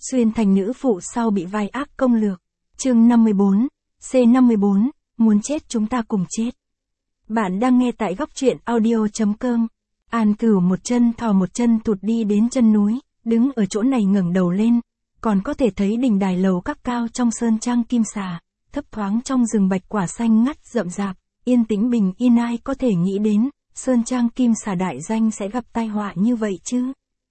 xuyên thành nữ phụ sau bị vai ác công lược. Chương 54, C54, muốn chết chúng ta cùng chết. Bạn đang nghe tại góc truyện audio.com. An Cửu một chân thò một chân tụt đi đến chân núi, đứng ở chỗ này ngẩng đầu lên, còn có thể thấy đỉnh đài lầu các cao trong sơn trang Kim Xà, thấp thoáng trong rừng bạch quả xanh ngắt rậm rạp, yên tĩnh bình yên. Ai có thể nghĩ đến, sơn trang Kim Xà đại danh sẽ gặp tai họa như vậy chứ?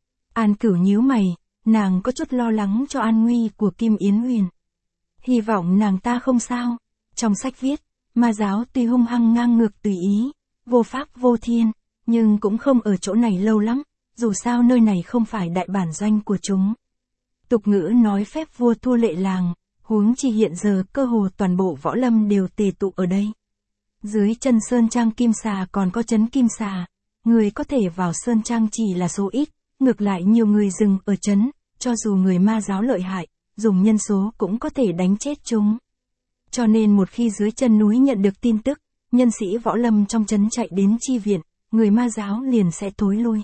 An Cửu nhíu mày, nàng có chút lo lắng cho an nguy của Kim Yến Huyền. Hy vọng nàng ta không sao. Trong sách viết, ma giáo tuy hung hăng ngang ngược tùy ý, vô pháp vô thiên, nhưng cũng không ở chỗ này lâu lắm, dù sao nơi này không phải đại bản doanh của chúng. Tục ngữ nói phép vua thua lệ làng, huống chi hiện giờ cơ hồ toàn bộ võ lâm đều tề tụ ở đây. Dưới chân sơn trang Kim Xà còn có trấn Kim Xà, người có thể vào sơn trang chỉ là số ít, ngược lại nhiều người dừng ở trấn, cho dù người ma giáo lợi hại, dùng nhân số cũng có thể đánh chết chúng. Cho nên một khi dưới chân núi nhận được tin tức, nhân sĩ võ lâm trong trấn chạy đến chi viện, người ma giáo liền sẽ thối lui.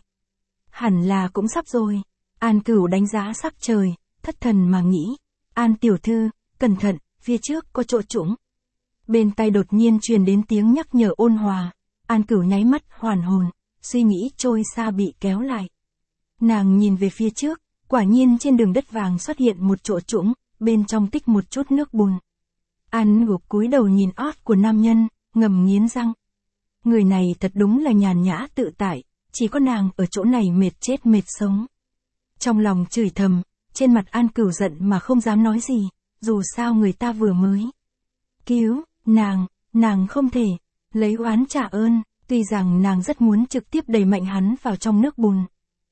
Hẳn là cũng sắp rồi. An Cửu đánh giá sắc trời, thất thần mà nghĩ. An tiểu thư, cẩn thận, phía trước có chỗ trũng. Bên tai đột nhiên truyền đến tiếng nhắc nhở ôn hòa. An Cửu nháy mắt hoàn hồn, suy nghĩ trôi xa bị kéo lại. Nàng nhìn về phía trước, quả nhiên trên đường đất vàng xuất hiện một chỗ trũng, bên trong tích một chút nước bùn. An gục cúi đầu nhìn ót của nam nhân, ngầm nghiến răng. Người này thật đúng là nhàn nhã tự tại, chỉ có nàng ở chỗ này mệt chết mệt sống. Trong lòng chửi thầm, trên mặt An Cửu giận mà không dám nói gì, dù sao người ta vừa mới cứu, nàng không thể lấy oán trả ơn, tuy rằng nàng rất muốn trực tiếp đẩy mạnh hắn vào trong nước bùn.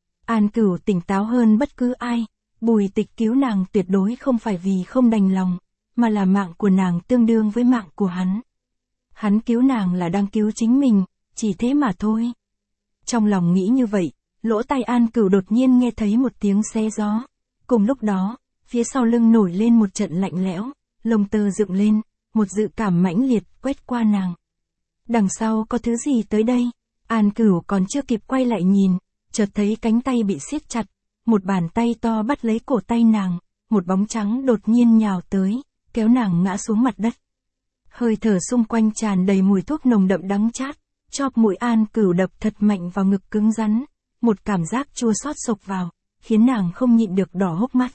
An Cửu tỉnh táo hơn bất cứ ai, Bùi Tịch cứu nàng tuyệt đối không phải vì không đành lòng, mà là mạng của nàng tương đương với mạng của hắn. Hắn cứu nàng là đang cứu chính mình, chỉ thế mà thôi. Trong lòng nghĩ như vậy, lỗ tai An Cửu đột nhiên nghe thấy một tiếng xé gió. Cùng lúc đó, phía sau lưng nổi lên một trận lạnh lẽo, lông tơ dựng lên, một dự cảm mãnh liệt quét qua nàng. Đằng sau có thứ gì tới đây? An Cửu còn chưa kịp quay lại nhìn, chợt thấy cánh tay bị siết chặt, một bàn tay to bắt lấy cổ tay nàng, một bóng trắng đột nhiên nhào tới, kéo nàng ngã xuống mặt đất. Hơi thở xung quanh tràn đầy mùi thuốc nồng đậm đắng chát, chóp mũi An Cửu đập thật mạnh vào ngực cứng rắn, một cảm giác chua xót xộc vào, khiến nàng không nhịn được đỏ hốc mắt.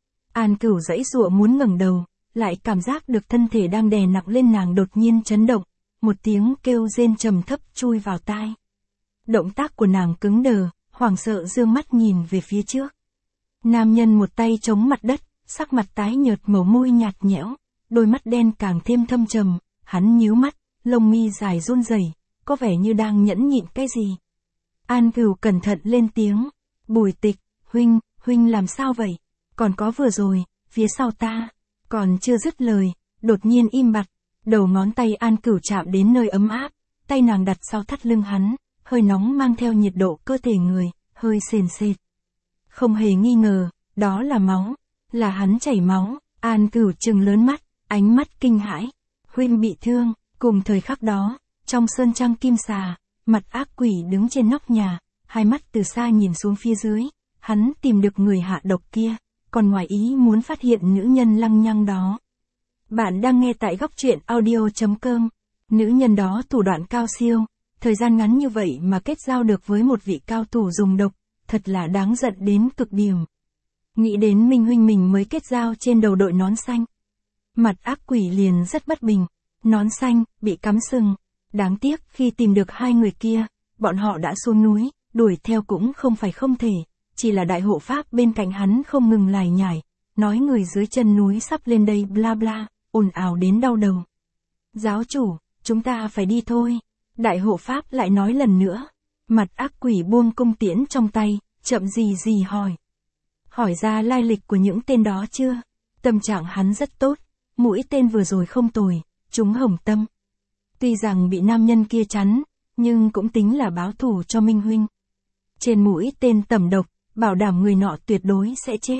An Cửu giãy giụa muốn ngẩng đầu, lại cảm giác được thân thể đang đè nặng lên nàng đột nhiên chấn động, một tiếng kêu rên trầm thấp chui vào tai. Động tác của nàng cứng đờ, hoảng sợ dương mắt nhìn về phía trước. Nam nhân một tay chống mặt đất, sắc mặt tái nhợt, màu môi nhạt nhẽo, đôi mắt đen càng thêm thâm trầm, hắn nhíu mắt, lông mi dài run rẩy, có vẻ như đang nhẫn nhịn cái gì. An Cửu cẩn thận lên tiếng, Bùi Tịch, huynh làm sao vậy? Còn có vừa rồi, phía sau ta. Còn chưa dứt lời, đột nhiên im bặt, đầu ngón tay An Cửu chạm đến nơi ấm áp, tay nàng đặt sau thắt lưng hắn, hơi nóng mang theo nhiệt độ cơ thể người, hơi sền sệt. Không hề nghi ngờ, đó là máu, là hắn chảy máu. An Cửu trừng lớn mắt, ánh mắt kinh hãi. Huynh bị thương. Cùng thời khắc đó, trong sơn trang Kim Xà, mặt ác quỷ đứng trên nóc nhà, hai mắt từ xa nhìn xuống phía dưới, hắn tìm được người hạ độc kia, còn ngoài ý muốn phát hiện nữ nhân lăng nhăng đó. Bạn đang nghe tại góc truyện audio.com. Nữ nhân đó thủ đoạn cao siêu, thời gian ngắn như vậy mà kết giao được với một vị cao thủ dùng độc, thật là đáng giận đến cực điểm. Nghĩ đến Minh huynh mình mới kết giao trên đầu đội nón xanh. Mặt ác quỷ liền rất bất bình, nón xanh, bị cắm sừng. Đáng tiếc khi tìm được hai người kia, bọn họ đã xuống núi, đuổi theo cũng không phải không thể, chỉ là đại hộ pháp bên cạnh hắn không ngừng lải nhải, nói người dưới chân núi sắp lên đây bla bla, ồn ào đến đau đầu. Giáo chủ, chúng ta phải đi thôi. Đại hộ pháp lại nói lần nữa. Mặt ác quỷ buông cung tiễn trong tay, chậm gì hỏi. Hỏi ra lai lịch của những tên đó chưa? Tâm trạng hắn rất tốt, mũi tên vừa rồi không tồi, trúng hồng tâm. Tuy rằng bị nam nhân kia chắn, nhưng cũng tính là báo thù cho Minh huynh. Trên mũi tên tẩm độc, bảo đảm người nọ tuyệt đối sẽ chết.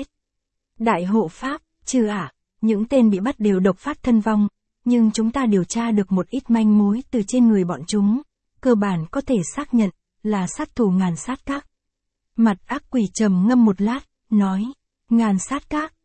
Đại hộ pháp, chứ những tên bị bắt đều độc phát thân vong, nhưng chúng ta điều tra được một ít manh mối từ trên người bọn chúng, cơ bản có thể xác nhận là sát thủ Ngàn Sát Các. Mặt ác quỷ trầm ngâm một lát, nói, Ngàn Sát Các,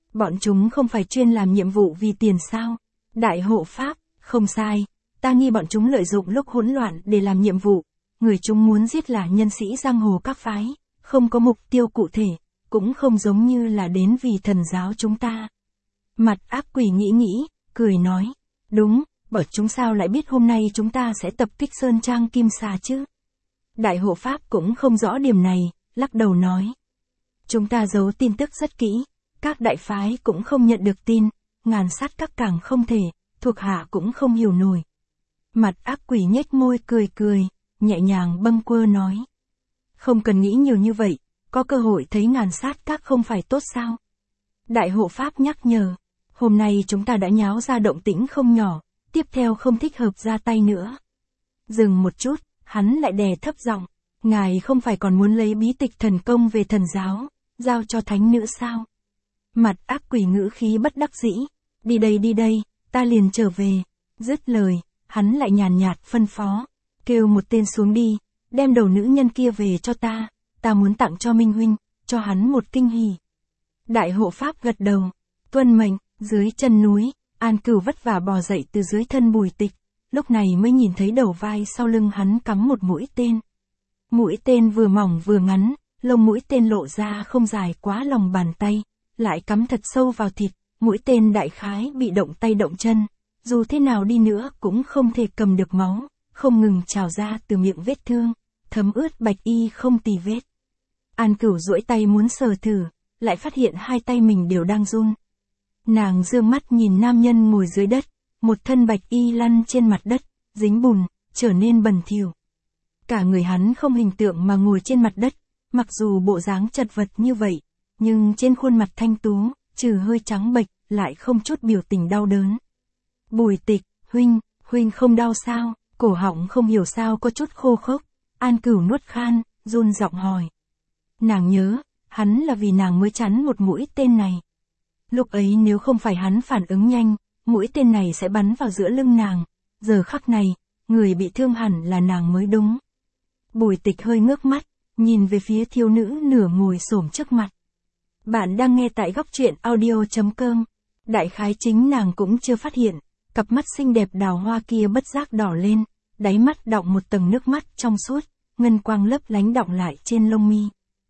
Bọn chúng không phải chuyên làm nhiệm vụ vì tiền sao? Đại hộ pháp, không sai. Ta nghi bọn chúng lợi dụng lúc hỗn loạn để làm nhiệm vụ. Người chúng muốn giết là nhân sĩ giang hồ các phái, không có mục tiêu cụ thể, cũng không giống như là đến vì thần giáo chúng ta. Mặt ác quỷ nghĩ, cười nói. Đúng, bọn chúng sao lại biết hôm nay chúng ta sẽ tập kích Sơn Trang Kim Xà chứ? Đại hộ pháp cũng không rõ điểm này, lắc đầu nói. Chúng ta giấu tin tức rất kỹ, các đại phái cũng không nhận được tin, ngàn sát các càng không thể, thuộc hạ cũng không hiểu nổi. Mặt ác quỷ nhếch môi cười, nhẹ nhàng bâng quơ nói. Không cần nghĩ nhiều như vậy, có cơ hội thấy ngàn sát các không phải tốt sao? Đại hộ pháp nhắc nhở, hôm nay chúng ta đã nháo ra động tĩnh không nhỏ, tiếp theo không thích hợp ra tay nữa. Dừng một chút, hắn lại đè thấp giọng, ngài không phải còn muốn lấy bí tịch thần công về thần giáo, giao cho thánh nữ sao? Mặt ác quỷ ngữ khí bất đắc dĩ, đi đây, ta liền trở về. Dứt lời, hắn lại nhàn nhạt phân phó, kêu một tên xuống đi, đem đầu nữ nhân kia về cho ta muốn tặng cho Minh huynh, cho hắn một kinh hỉ. Đại hộ pháp gật đầu, tuân mệnh. Dưới chân núi, An Cửu vất vả bò dậy từ dưới thân Bùi Tịch, lúc này mới nhìn thấy đầu vai sau lưng hắn cắm một mũi tên. Mũi tên vừa mỏng vừa ngắn, lông mũi tên lộ ra không dài quá lòng bàn tay, lại cắm thật sâu vào thịt, mũi tên đại khái bị động tay động chân, dù thế nào đi nữa cũng không thể cầm được máu, không ngừng trào ra từ miệng vết thương, thấm ướt bạch y không tì vết. An Cửu duỗi tay muốn sờ thử, lại phát hiện hai tay mình đều đang run. Nàng dương mắt nhìn nam nhân ngồi dưới đất, một thân bạch y lăn trên mặt đất, dính bùn, trở nên bẩn thỉu. Cả người hắn không hình tượng mà ngồi trên mặt đất, mặc dù bộ dáng chật vật như vậy, nhưng trên khuôn mặt thanh tú, trừ hơi trắng bệch, lại không chút biểu tình đau đớn. Bùi Tịch, huynh không đau sao? Cổ họng không hiểu sao có chút khô khốc. An Cửu nuốt khan, run giọng hỏi. Nàng nhớ, hắn là vì nàng mới chắn một mũi tên này. Lúc ấy nếu không phải hắn phản ứng nhanh, mũi tên này sẽ bắn vào giữa lưng nàng. Giờ khắc này, người bị thương hẳn là nàng mới đúng. Bùi Tịch hơi ngước mắt, nhìn về phía thiếu nữ nửa ngồi xổm trước mặt. Bạn đang nghe tại góc truyện audio.com. Đại khái chính nàng cũng chưa phát hiện, cặp mắt xinh đẹp đào hoa kia bất giác đỏ lên, đáy mắt đọng một tầng nước mắt trong suốt, ngân quang lấp lánh đọng lại trên lông mi.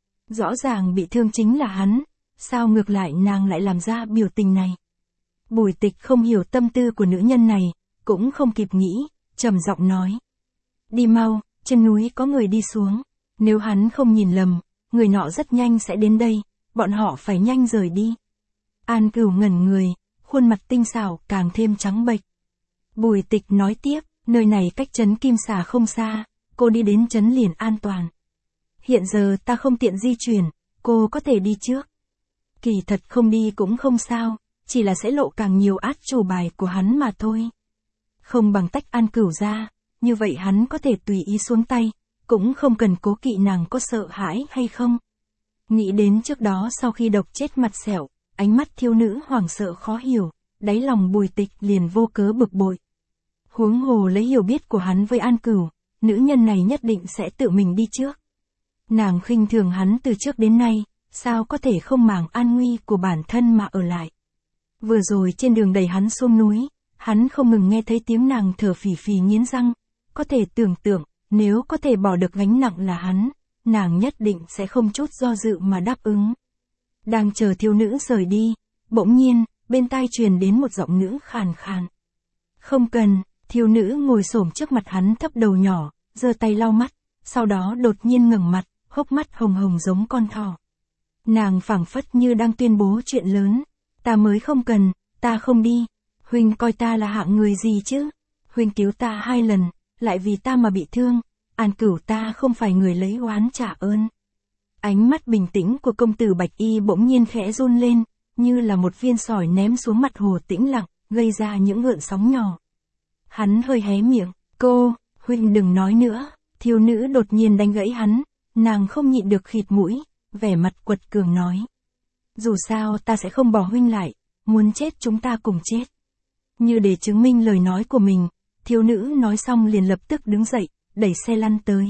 Rõ ràng bị thương chính là hắn, sao ngược lại nàng lại làm ra biểu tình này? Bùi Tịch không hiểu tâm tư của nữ nhân này, cũng không kịp nghĩ, trầm giọng nói. Đi mau, trên núi có người đi xuống, nếu hắn không nhìn lầm, người nọ rất nhanh sẽ đến đây, bọn họ phải nhanh rời đi. An Cửu ngẩn người, khuôn mặt tinh xảo càng thêm trắng bệch. Bùi Tịch nói tiếp, nơi này cách trấn Kim Xà không xa, cô đi đến trấn liền an toàn. Hiện giờ ta không tiện di chuyển, cô có thể đi trước. Kỳ thật không đi cũng không sao, chỉ là sẽ lộ càng nhiều át chủ bài của hắn mà thôi. Không bằng tách An Cửu ra, như vậy hắn có thể tùy ý xuống tay, cũng không cần cố kỵ nàng có sợ hãi hay không. Nghĩ đến trước đó sau khi độc chết mặt sẹo, ánh mắt thiếu nữ hoảng sợ khó hiểu, đáy lòng Bùi Tịch liền vô cớ bực bội. Huống hồ lấy hiểu biết của hắn với An Cửu, nữ nhân này nhất định sẽ tự mình đi trước. Nàng khinh thường hắn từ trước đến nay, sao có thể không màng an nguy của bản thân mà ở lại. Vừa rồi trên đường đẩy hắn xuống núi, hắn không ngừng nghe thấy tiếng nàng thở phì phì nghiến răng, có thể tưởng tượng, nếu có thể bỏ được gánh nặng là hắn, nàng nhất định sẽ không chút do dự mà đáp ứng. Đang chờ thiếu nữ rời đi, bỗng nhiên, bên tai truyền đến một giọng nữ khàn khàn. Không cần, thiếu nữ ngồi xổm trước mặt hắn thấp đầu nhỏ, giơ tay lau mắt, sau đó đột nhiên ngẩng mặt, hốc mắt hồng hồng giống con thỏ. Nàng phảng phất như đang tuyên bố chuyện lớn, ta mới không cần, ta không đi, huynh coi ta là hạng người gì chứ, huynh cứu ta 2 lần, lại vì ta mà bị thương, An Cửu ta không phải người lấy oán trả ơn. Ánh mắt bình tĩnh của công tử Bạch Y bỗng nhiên khẽ run lên, như là một viên sỏi ném xuống mặt hồ tĩnh lặng, gây ra những gợn sóng nhỏ. Hắn hơi hé miệng, cô, huynh đừng nói nữa, thiếu nữ đột nhiên đánh gãy hắn, nàng không nhịn được khịt mũi, vẻ mặt quật cường nói. Dù sao ta sẽ không bỏ huynh lại, muốn chết chúng ta cùng chết. Như để chứng minh lời nói của mình, thiếu nữ nói xong liền lập tức đứng dậy, đẩy xe lăn tới.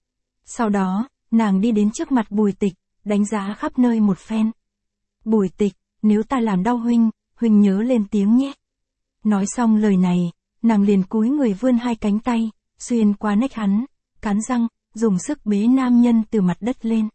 Sau đó, nàng đi đến trước mặt Bùi Tịch, đánh giá khắp nơi một phen. Bùi Tịch, nếu ta làm đau huynh, huynh nhớ lên tiếng nhé. Nói xong lời này, nàng liền cúi người vươn hai cánh tay, xuyên qua nách hắn, cắn răng, dùng sức bế nam nhân từ mặt đất lên.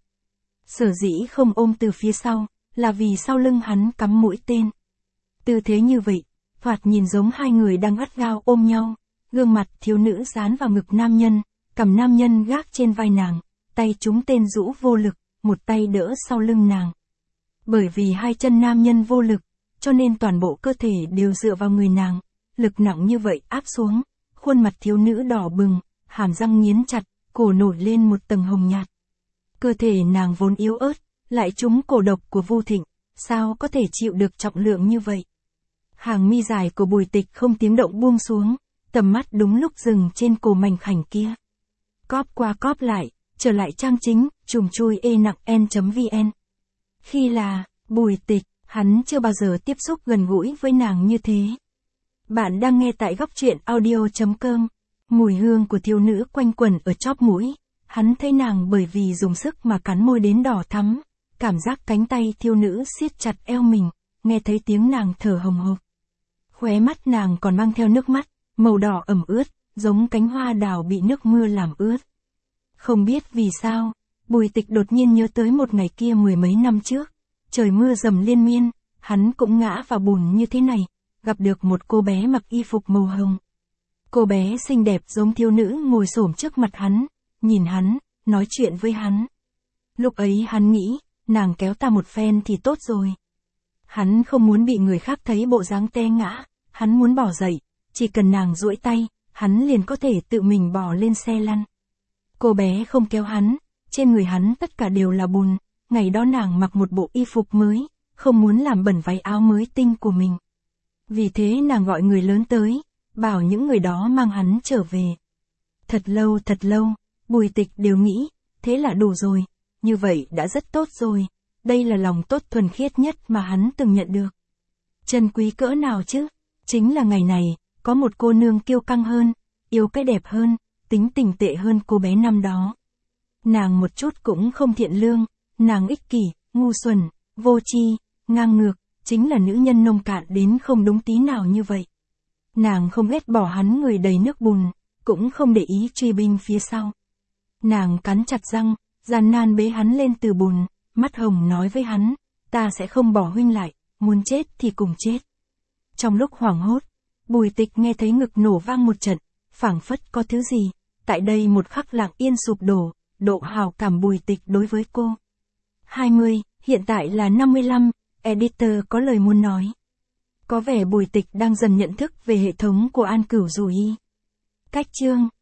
Sở dĩ không ôm từ phía sau, là vì sau lưng hắn cắm mũi tên. Tư thế như vậy, thoạt nhìn giống hai người đang gắt gao ôm nhau, gương mặt thiếu nữ dán vào ngực nam nhân, cầm nam nhân gác trên vai nàng, tay trúng tên rũ vô lực, một tay đỡ sau lưng nàng. Bởi vì hai chân nam nhân vô lực, cho nên toàn bộ cơ thể đều dựa vào người nàng, lực nặng như vậy áp xuống, khuôn mặt thiếu nữ đỏ bừng, hàm răng nghiến chặt, cổ nổi lên một tầng hồng nhạt. Cơ thể nàng vốn yếu ớt, lại trúng cổ độc của Vu Thịnh, sao có thể chịu được trọng lượng như vậy. Hàng mi dài của Bùi Tịch không tiếng động buông xuống, tầm mắt đúng lúc dừng trên cổ mảnh khảnh kia. Cóp qua cóp lại, trở lại trang chính, chùm chui nặng n.vn. Khi là Bùi Tịch, hắn chưa bao giờ tiếp xúc gần gũi với nàng như thế. Bạn đang nghe tại góc truyện audio.com. Mùi hương của thiếu nữ quanh quẩn ở chóp mũi. Hắn thấy nàng bởi vì dùng sức mà cắn môi đến đỏ thắm. Cảm giác cánh tay thiếu nữ siết chặt eo mình, nghe thấy tiếng nàng thở hồng hộc. Khóe mắt nàng còn mang theo nước mắt, màu đỏ ẩm ướt, giống cánh hoa đào bị nước mưa làm ướt. Không biết vì sao, Bùi Tịch đột nhiên nhớ tới một ngày kia mười mấy năm trước. Trời mưa dầm liên miên, hắn cũng ngã vào bùn như thế này, gặp được một cô bé mặc y phục màu hồng. Cô bé xinh đẹp giống thiếu nữ ngồi xổm trước mặt hắn, nhìn hắn, nói chuyện với hắn. Lúc ấy hắn nghĩ, nàng kéo ta một phen thì tốt rồi. Hắn không muốn bị người khác thấy bộ dáng té ngã, hắn muốn bỏ dậy, chỉ cần nàng duỗi tay, hắn liền có thể tự mình bò lên xe lăn. Cô bé không kéo hắn, trên người hắn tất cả đều là bùn, ngày đó nàng mặc một bộ y phục mới, không muốn làm bẩn váy áo mới tinh của mình. Vì thế nàng gọi người lớn tới, bảo những người đó mang hắn trở về. Thật lâu, Bùi Tịch đều nghĩ, thế là đủ rồi, như vậy đã rất tốt rồi, đây là lòng tốt thuần khiết nhất mà hắn từng nhận được. Chân quý cỡ nào chứ, chính là ngày này, có một cô nương kiêu căng hơn, yêu cái đẹp hơn, tính tình tệ hơn cô bé năm đó. Nàng một chút cũng không thiện lương, nàng ích kỷ, ngu xuẩn, vô tri, ngang ngược, chính là nữ nhân nông cạn đến không đúng tí nào như vậy. Nàng không ghét bỏ hắn người đầy nước bùn, cũng không để ý truy binh phía sau. Nàng cắn chặt răng, gian nan bế hắn lên từ bùn, mắt hồng nói với hắn, ta sẽ không bỏ huynh lại, muốn chết thì cùng chết. Trong lúc hoảng hốt, Bùi Tịch nghe thấy ngực nổ vang một trận, phảng phất có thứ gì, tại đây một khắc lặng yên sụp đổ, độ hào cảm Bùi Tịch đối với cô. 20, hiện tại là 55, editor có lời muốn nói. Có vẻ Bùi Tịch đang dần nhận thức về hệ thống của An Cửu Dù Y. Cách chương